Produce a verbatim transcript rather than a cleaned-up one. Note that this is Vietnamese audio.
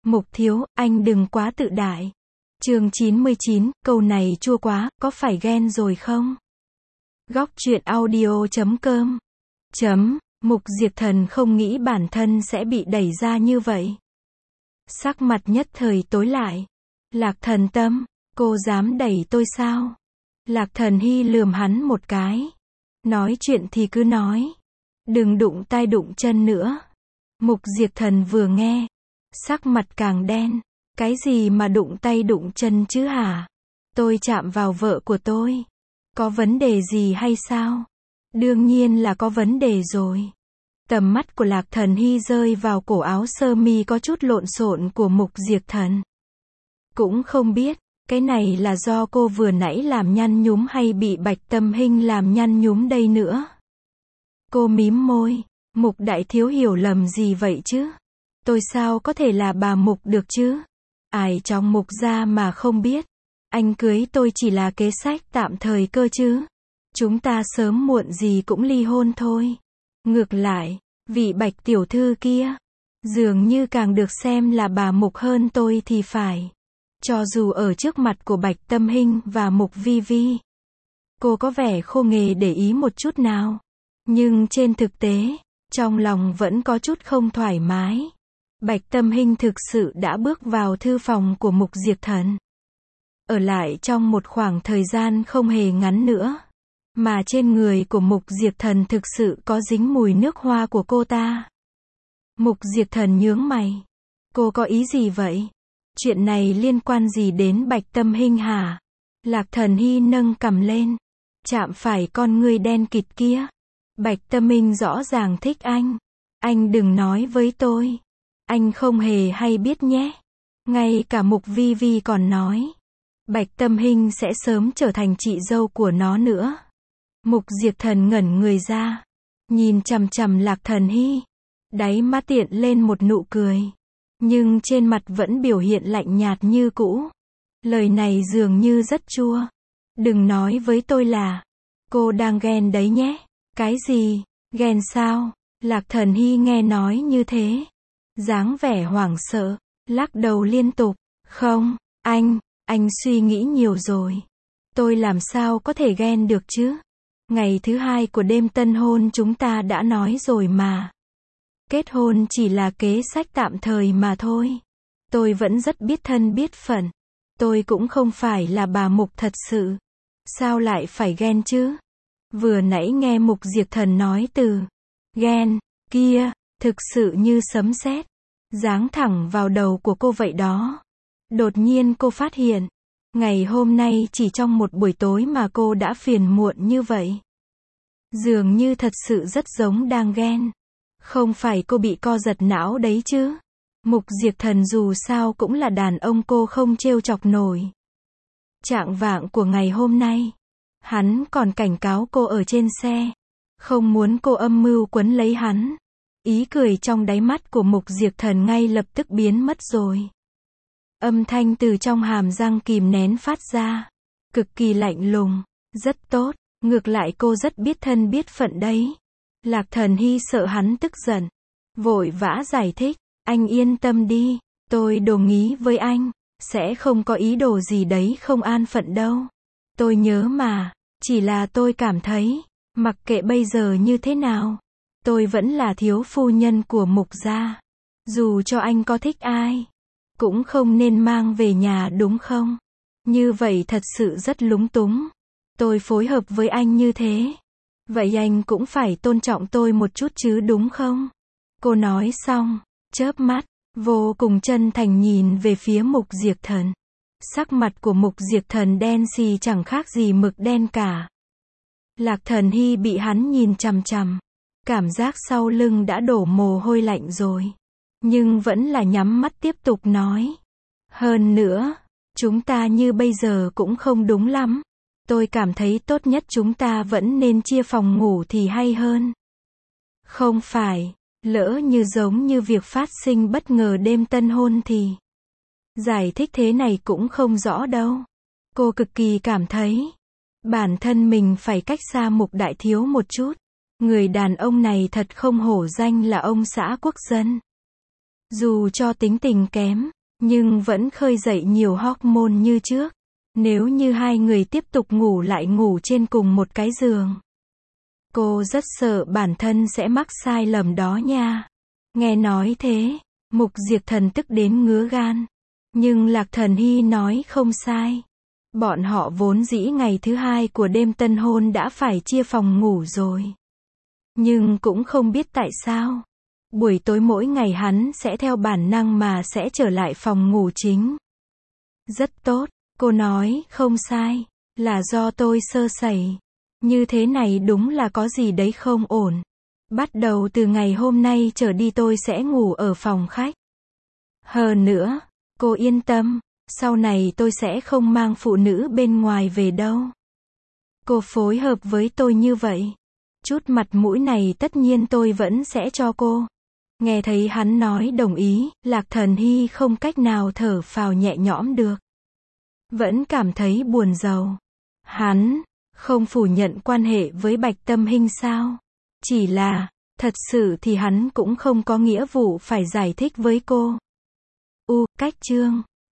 Mục thiếu, anh đừng quá tự đại. Chương chín mươi chín, câu này chua quá, có phải ghen rồi không? Góc truyện audio chấm com Chấm, Mục Diệp Thần không nghĩ bản thân sẽ bị đẩy ra như vậy. Sắc mặt nhất thời tối lại. Lạc Thần Tâm, cô dám đẩy tôi sao? Lạc Thần Hy lườm hắn một cái. Nói chuyện thì cứ nói. Đừng đụng tai đụng chân nữa. Mục Diệp Thần vừa nghe. Sắc mặt càng đen. Cái gì mà đụng tay đụng chân chứ hả? Tôi chạm vào vợ của tôi. Có vấn đề gì hay sao? Đương nhiên là có vấn đề rồi. Tầm mắt của Lạc Thần Hy rơi vào cổ áo sơ mi có chút lộn xộn của Mục Diệp Thần. Cũng không biết, cái này là do cô vừa nãy làm nhăn nhúm hay bị Bạch Tâm Hinh làm nhăn nhúm đây nữa. Cô mím môi, Mục đại thiếu hiểu lầm gì vậy chứ? Tôi sao có thể là bà Mục được chứ? Ai trong Mục gia mà không biết. Anh cưới tôi chỉ là kế sách tạm thời cơ chứ. Chúng ta sớm muộn gì cũng ly hôn thôi. Ngược lại, vị Bạch tiểu thư kia, dường như càng được xem là bà Mục hơn tôi thì phải. Cho dù ở trước mặt của Bạch Tâm Hinh và Mục Vi Vi, cô có vẻ khô nghề để ý một chút nào. Nhưng trên thực tế, trong lòng vẫn có chút không thoải mái. Bạch Tâm Hinh thực sự đã bước vào thư phòng của Mục Diệp Thần. Ở lại trong một khoảng thời gian không hề ngắn nữa. Mà trên người của Mục Diệp Thần thực sự có dính mùi nước hoa của cô ta. Mục Diệp Thần nhướng mày. Cô có ý gì vậy? Chuyện này liên quan gì đến Bạch Tâm Hinh hả? Lạc Thần Hy nâng cằm lên. Chạm phải con người đen kịt kia. Bạch Tâm Hinh rõ ràng thích anh. Anh đừng nói với tôi. Anh không hề hay biết nhé. Ngay cả Mục Vi Vi còn nói. Bạch Tâm Hinh sẽ sớm trở thành chị dâu của nó nữa. Mục Diệp Thần ngẩn người ra. Nhìn chằm chằm Lạc Thần Hy. Đáy mắt tiện lên một nụ cười. Nhưng trên mặt vẫn biểu hiện lạnh nhạt như cũ. Lời này dường như rất chua. Đừng nói với tôi là. Cô đang ghen đấy nhé. Cái gì? Ghen sao? Lạc Thần Hy nghe nói như thế. Dáng vẻ hoảng sợ. Lắc đầu liên tục. Không, anh, anh suy nghĩ nhiều rồi. Tôi làm sao có thể ghen được chứ? Ngày thứ hai của đêm tân hôn chúng ta đã nói rồi mà. Kết hôn chỉ là kế sách tạm thời mà thôi. Tôi vẫn rất biết thân biết phận. Tôi cũng không phải là bà Mục thật sự. Sao lại phải ghen chứ? Vừa nãy nghe Mục Diệp Thần nói từ ghen kia, thực sự như sấm sét, giáng thẳng vào đầu của cô vậy đó. Đột nhiên cô phát hiện, ngày hôm nay chỉ trong một buổi tối mà cô đã phiền muộn như vậy. Dường như thật sự rất giống đang ghen. Không phải cô bị co giật não đấy chứ? Mục Diệp Thần dù sao cũng là đàn ông cô không trêu chọc nổi. Trạng vạng của ngày hôm nay, hắn còn cảnh cáo cô ở trên xe, không muốn cô âm mưu quấn lấy hắn. Ý cười trong đáy mắt của Mục Diệp Thần ngay lập tức biến mất rồi. Âm thanh từ trong hàm răng kìm nén phát ra, cực kỳ lạnh lùng. Rất tốt, ngược lại cô rất biết thân biết phận đấy. Lạc Thần Hy sợ hắn tức giận, vội vã giải thích. Anh yên tâm đi, tôi đồng ý với anh, sẽ không có ý đồ gì đấy không an phận đâu. Tôi nhớ mà, chỉ là tôi cảm thấy, mặc kệ bây giờ như thế nào, tôi vẫn là thiếu phu nhân của Mục gia. Dù cho anh có thích ai, cũng không nên mang về nhà đúng không? Như vậy thật sự rất lúng túng. Tôi phối hợp với anh như thế. Vậy anh cũng phải tôn trọng tôi một chút chứ đúng không? Cô nói xong, chớp mắt, vô cùng chân thành nhìn về phía Mục Diệp Thần. Sắc mặt của Mục Diệp Thần đen xì chẳng khác gì mực đen cả. Lạc Thần Hy bị hắn nhìn chằm chằm. Cảm giác sau lưng đã đổ mồ hôi lạnh rồi. Nhưng vẫn là nhắm mắt tiếp tục nói. Hơn nữa, chúng ta như bây giờ cũng không đúng lắm. Tôi cảm thấy tốt nhất chúng ta vẫn nên chia phòng ngủ thì hay hơn. Không phải, lỡ như giống như việc phát sinh bất ngờ đêm tân hôn thì. Giải thích thế này cũng không rõ đâu. Cô cực kỳ cảm thấy, bản thân mình phải cách xa Mục đại thiếu một chút. Người đàn ông này thật không hổ danh là ông xã quốc dân. Dù cho tính tình kém, nhưng vẫn khơi dậy nhiều hormone như trước. Nếu như hai người tiếp tục ngủ lại ngủ trên cùng một cái giường. Cô rất sợ bản thân sẽ mắc sai lầm đó nha. Nghe nói thế, Mục Diệp Thần tức đến ngứa gan. Nhưng Lạc Thần Hy nói không sai. Bọn họ vốn dĩ ngày thứ hai của đêm tân hôn đã phải chia phòng ngủ rồi. Nhưng cũng không biết tại sao. Buổi tối mỗi ngày hắn sẽ theo bản năng mà sẽ trở lại phòng ngủ chính. Rất tốt, cô nói không sai. Là do tôi sơ sẩy. Như thế này đúng là có gì đấy không ổn. Bắt đầu từ ngày hôm nay trở đi tôi sẽ ngủ ở phòng khách. Hơn nữa, cô yên tâm, sau này tôi sẽ không mang phụ nữ bên ngoài về đâu. Cô phối hợp với tôi như vậy. Chút mặt mũi này tất nhiên tôi vẫn sẽ cho cô. Nghe thấy hắn nói đồng ý, Lạc Thần Hy không cách nào thở phào nhẹ nhõm được. Vẫn cảm thấy buồn rầu. Hắn không phủ nhận quan hệ với Bạch Tâm Hinh sao? Chỉ là, thật sự thì hắn cũng không có nghĩa vụ phải giải thích với cô. U, cách chương